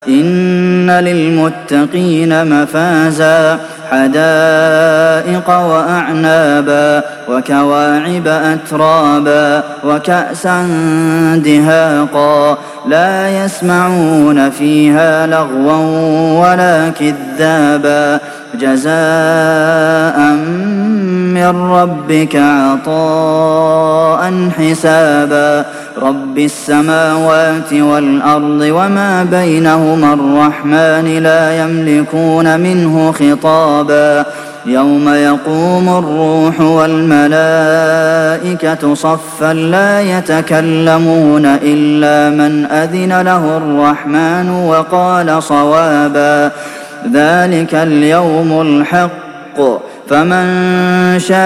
إِنَّ لِلْمُتَّقِينَ مَفَازًا حَدَائِقَ وَأَعْنَابًا وَكَوَاعِبَ أَتْرَابًا وَكَأْسًا دِهَاقًا لَّا يَسْمَعُونَ فِيهَا لَغْوًا وَلَا كِذَّابًا جَزَاءً مِّن رَّبِّكَ عَطَاءً حِسَابًا رَّبِّ السَّمَاوَاتِ وَالْأَرْضِ وَمَا بَيْنَهُمَا الرَّحْمَٰنِ لَا يَمْلِكُونَ مِنْهُ خِطَابًا يَوْمَ يَقُومُ الرُّوحُ وَالْمَلَائِكَةُ صَفًّا لَّا يَتَكَلَّمُونَ إِلَّا مَنْ أَذِنَ لَهُ الرَّحْمَٰنُ وَقَالَ صَوَابًا ذَٰلِكَ الْيَوْمُ الْحَقُّ فَمَن شَاءَ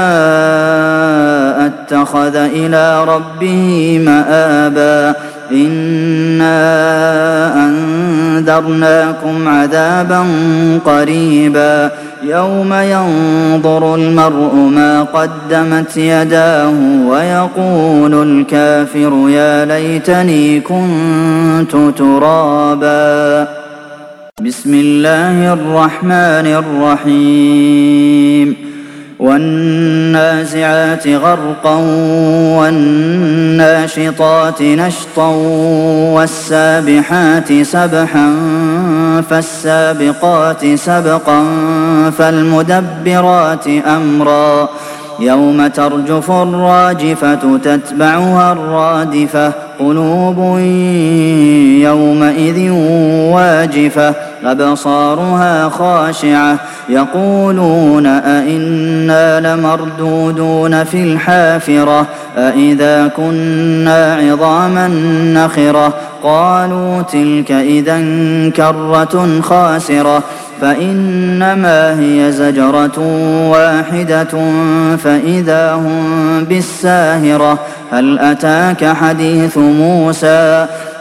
اتَّخَذَ إِلَىٰ رَبِّهِ مَآبًا إِنَّا أَنذَرْنَاكُمْ عَذَابًا قَرِيبًا يَوْمَ يَنظُرُ الْمَرْءُ مَا قَدَّمَتْ يَدَاهُ وَيَقُولُ الْكَافِرُ يَا لَيْتَنِي كُنتُ تُرَابًا بسم الله الرحمن الرحيم وَالنَّازِعَاتِ غَرْقًا وَالنَّاشِطَاتِ نَشْطًا وَالسَّابِحَاتِ سَبْحًا فَالسَّابِقَاتِ سَبْقًا فَالْمُدَبِّرَاتِ أَمْرًا يَوْمَ تَرْجُفُ الرَّاجِفَةُ تَتْبَعُهَا الرَّادِفَةُ قُلُوبٌ يَوْمَئِذٍ وَاجِفَةٌ أَبْصَارُهَا خَاشِعَةٌ يَقُولُونَ أَإِنَّا لَمَرْدُودُونَ فِي الْحَافِرَةِ أَإِذَا كُنَّا عِظَامًا نَّخِرَةً قَالُوا تِلْكَ إِذًا كَرَّةٌ خَاسِرَةٌ فَإِنَّمَا هِيَ زَجْرَةٌ وَاحِدَةٌ فَإِذَا هُم بِالسَّاهِرَةِ هَلْ أَتَاكَ حَدِيثُ مُوسَىٰ